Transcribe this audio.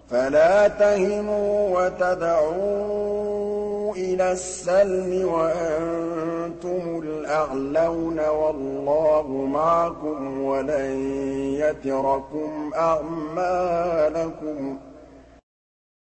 فَلَا تَهِنُوا وَتَدْعُوا إِلَى السَّلْمِ وَأَنتُمُ الْأَعْلَوْنَ وَاللَّهُ مَعَكُمْ وَلَن يَتِرَكُمْ أَعْمَالَكُمْ